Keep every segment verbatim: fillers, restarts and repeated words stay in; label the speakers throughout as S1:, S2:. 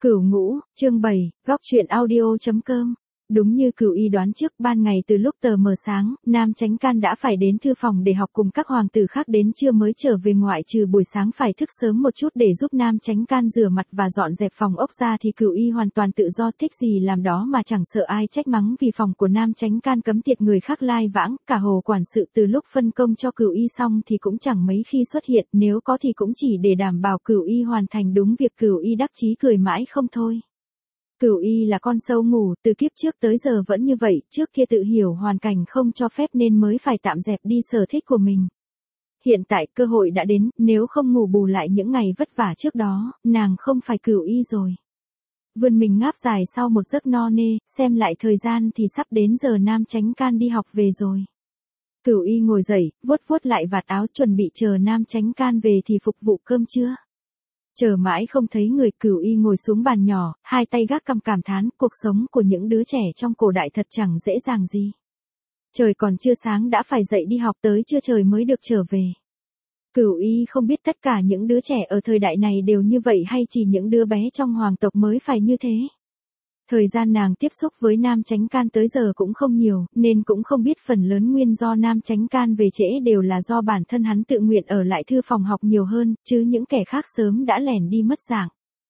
S1: Cửu Ngũ, chương bảy, góc truyện audio.com. Đúng như Cửu Y đoán trước, ban ngày từ lúc tờ mờ sáng, Nam Chánh Can đã phải đến thư phòng để học cùng các hoàng tử khác đến trưa mới trở về, ngoại trừ buổi sáng phải thức sớm một chút để giúp Nam Chánh Can rửa mặt và dọn dẹp phòng ốc ra thì Cửu Y hoàn toàn tự do, thích gì làm đó mà chẳng sợ ai trách mắng, vì phòng của Nam Chánh Can cấm tiệt người khác lai vãng. Cả hồ quản sự từ lúc phân công cho Cửu Y xong thì cũng chẳng mấy khi xuất hiện, nếu có thì cũng chỉ để đảm bảo Cửu Y hoàn thành đúng việc. Cửu Y đắc chí cười mãi không thôi. Cửu Y là con sâu ngủ, từ kiếp trước tới giờ vẫn như vậy, trước kia tự hiểu hoàn cảnh không cho phép nên mới phải tạm dẹp đi sở thích của mình. Hiện tại cơ hội đã đến, nếu không ngủ bù lại những ngày vất vả trước đó, nàng không phải Cửu Y rồi. Vươn mình ngáp dài sau một giấc no nê, xem lại thời gian thì sắp đến giờ Nam Chánh Can đi học về rồi. Cửu Y ngồi dậy, vuốt vuốt lại vạt áo chuẩn bị chờ Nam Chánh Can về thì phục vụ cơm trưa. Chờ mãi không thấy người, Cửu Y ngồi xuống bàn nhỏ, hai tay gác cằm cảm thán, cuộc sống của những đứa trẻ trong cổ đại thật chẳng dễ dàng gì. Trời còn chưa sáng đã phải dậy đi học, tới trưa trời mới được trở về. Cửu Y không biết tất cả những đứa trẻ ở thời đại này đều như vậy hay chỉ những đứa bé trong hoàng tộc mới phải như thế. Thời gian nàng tiếp xúc với Nam Chánh Can tới giờ cũng không nhiều, nên cũng không biết phần lớn nguyên do Nam Chánh Can về trễ đều là do bản thân hắn tự nguyện ở lại thư phòng học nhiều hơn, chứ những kẻ khác sớm đã lẻn đi mất dạng.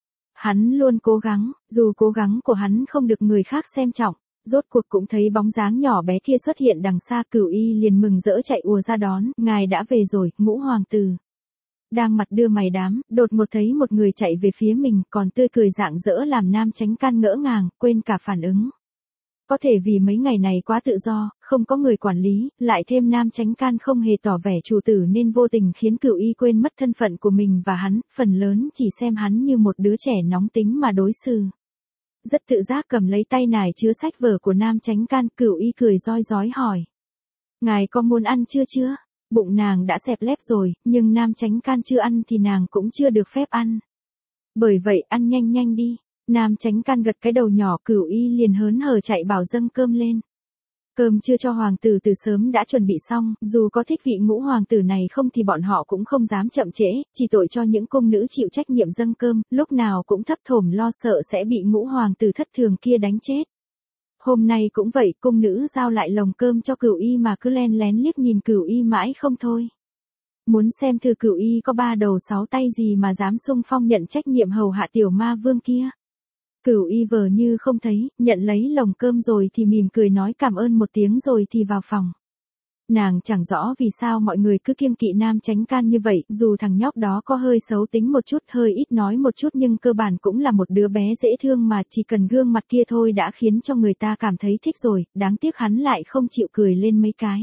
S1: Hắn luôn cố gắng, dù cố gắng của hắn không được người khác xem trọng, rốt cuộc cũng thấy bóng dáng nhỏ bé kia xuất hiện đằng xa. Cửu Y liền mừng rỡ chạy ùa ra đón, ngài đã về rồi, Ngũ hoàng tử. Đang mặt đưa mày đám, đột ngột thấy một người chạy về phía mình, còn tươi cười rạng rỡ làm Nam Chánh Can ngỡ ngàng, quên cả phản ứng. Có thể vì mấy ngày này quá tự do, không có người quản lý, lại thêm Nam Chánh Can không hề tỏ vẻ chủ tử nên vô tình khiến Cửu Y quên mất thân phận của mình và hắn, phần lớn chỉ xem hắn như một đứa trẻ nóng tính mà đối xử. Rất tự giác cầm lấy tay nải chứa sách vở của Nam Chánh Can, Cửu Y cười roi rói hỏi. Ngài có muốn ăn chưa chưa? Bụng nàng đã xẹp lép rồi, nhưng Nam Chánh Can chưa ăn thì nàng cũng chưa được phép ăn. Bởi vậy ăn nhanh nhanh đi. Nam Chánh Can gật cái đầu nhỏ, Cửu Y liền hớn hở chạy bảo dâng cơm lên. Cơm chưa cho hoàng tử từ sớm đã chuẩn bị xong, dù có thích vị Ngũ hoàng tử này không thì bọn họ cũng không dám chậm trễ, chỉ tội cho những cung nữ chịu trách nhiệm dâng cơm, lúc nào cũng thấp thỏm lo sợ sẽ bị Ngũ hoàng tử thất thường kia đánh chết. Hôm nay cũng vậy, cung nữ giao lại lồng cơm cho Cửu Y mà cứ len lén liếc nhìn Cửu Y mãi không thôi. Muốn xem thử Cửu Y có ba đầu sáu tay gì mà dám xung phong nhận trách nhiệm hầu hạ tiểu ma vương kia. Cửu Y vờ như không thấy, nhận lấy lồng cơm rồi thì mỉm cười nói cảm ơn một tiếng rồi thì vào phòng. Nàng chẳng rõ vì sao mọi người cứ kiêng kỵ Nam Chánh Can như vậy, dù thằng nhóc đó có hơi xấu tính một chút, hơi ít nói một chút nhưng cơ bản cũng là một đứa bé dễ thương mà, chỉ cần gương mặt kia thôi đã khiến cho người ta cảm thấy thích rồi, đáng tiếc hắn lại không chịu cười lên mấy cái.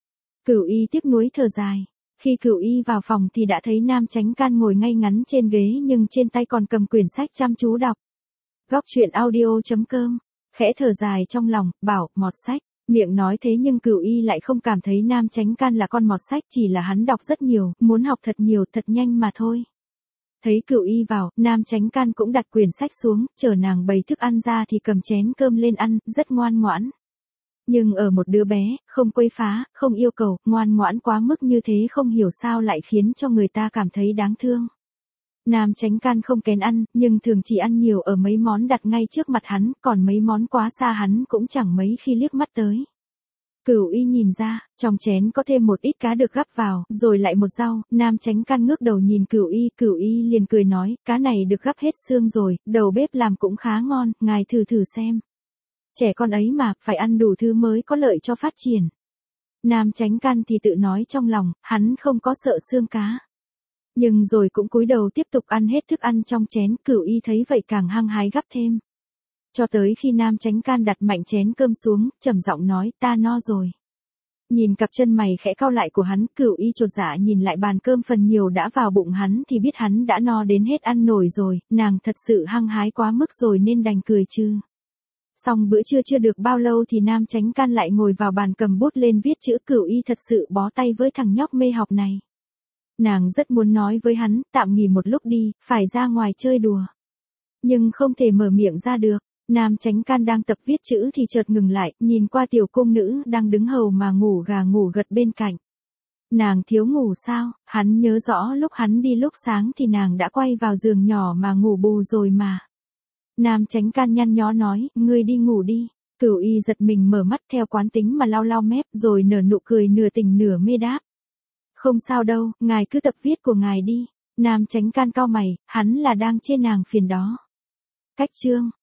S1: Cửu Y tiếc nuối thở dài. Khi Cửu Y vào phòng thì đã thấy Nam Chánh Can ngồi ngay ngắn trên ghế nhưng trên tay còn cầm quyển sách chăm chú đọc. Góc truyện audio.com, khẽ thở dài trong lòng, bảo, mọt sách. Miệng nói thế nhưng Cửu Y lại không cảm thấy Nam Chánh Can là con mọt sách, chỉ là hắn đọc rất nhiều, muốn học thật nhiều, thật nhanh mà thôi. Thấy Cửu Y vào, Nam Chánh Can cũng đặt quyển sách xuống, chờ nàng bày thức ăn ra thì cầm chén cơm lên ăn, rất ngoan ngoãn. Nhưng ở một đứa bé, không quấy phá, không yêu cầu, ngoan ngoãn quá mức như thế không hiểu sao lại khiến cho người ta cảm thấy đáng thương. Nam Chánh Can không kén ăn, nhưng thường chỉ ăn nhiều ở mấy món đặt ngay trước mặt hắn, còn mấy món quá xa hắn cũng chẳng mấy khi liếc mắt tới. Cửu Y nhìn ra, trong chén có thêm một ít cá được gắp vào, rồi lại một rau. Nam Chánh Can ngước đầu nhìn Cửu Y, Cửu Y liền cười nói, cá này được gắp hết xương rồi, đầu bếp làm cũng khá ngon, ngài thử thử xem. Trẻ con ấy mà, phải ăn đủ thứ mới có lợi cho phát triển. Nam Chánh Can thì tự nói trong lòng, hắn không có sợ xương cá. Nhưng rồi cũng cúi đầu tiếp tục ăn hết thức ăn trong chén, Cửu Y thấy vậy càng hăng hái gắp thêm. Cho tới khi Nam Chánh Can đặt mạnh chén cơm xuống, trầm giọng nói, ta no rồi. Nhìn cặp chân mày khẽ cau lại của hắn, Cửu Y chột dạ nhìn lại bàn cơm phần nhiều đã vào bụng hắn thì biết hắn đã no đến hết ăn nổi rồi, nàng thật sự hăng hái quá mức rồi nên đành cười chứ. Xong bữa trưa chưa được bao lâu thì Nam Chánh Can lại ngồi vào bàn cầm bút lên viết chữ. Cửu Y thật sự bó tay với thằng nhóc mê học này. Nàng rất muốn nói với hắn, tạm nghỉ một lúc đi, phải ra ngoài chơi đùa. Nhưng không thể mở miệng ra được. Nam Chánh Can đang tập viết chữ thì chợt ngừng lại, nhìn qua tiểu cung nữ đang đứng hầu mà ngủ gà ngủ gật bên cạnh. Nàng thiếu ngủ sao? Hắn nhớ rõ lúc hắn đi lúc sáng thì nàng đã quay vào giường nhỏ mà ngủ bù rồi mà. Nam Chánh Can nhăn nhó nói, ngươi đi ngủ đi. Cửu Y giật mình mở mắt theo quán tính mà lau lau mép rồi nở nụ cười nửa tình nửa mê đáp. Không sao đâu, ngài cứ tập viết của ngài đi. Nam Chánh Can cau mày, hắn là đang chê nàng phiền đó. Cách chương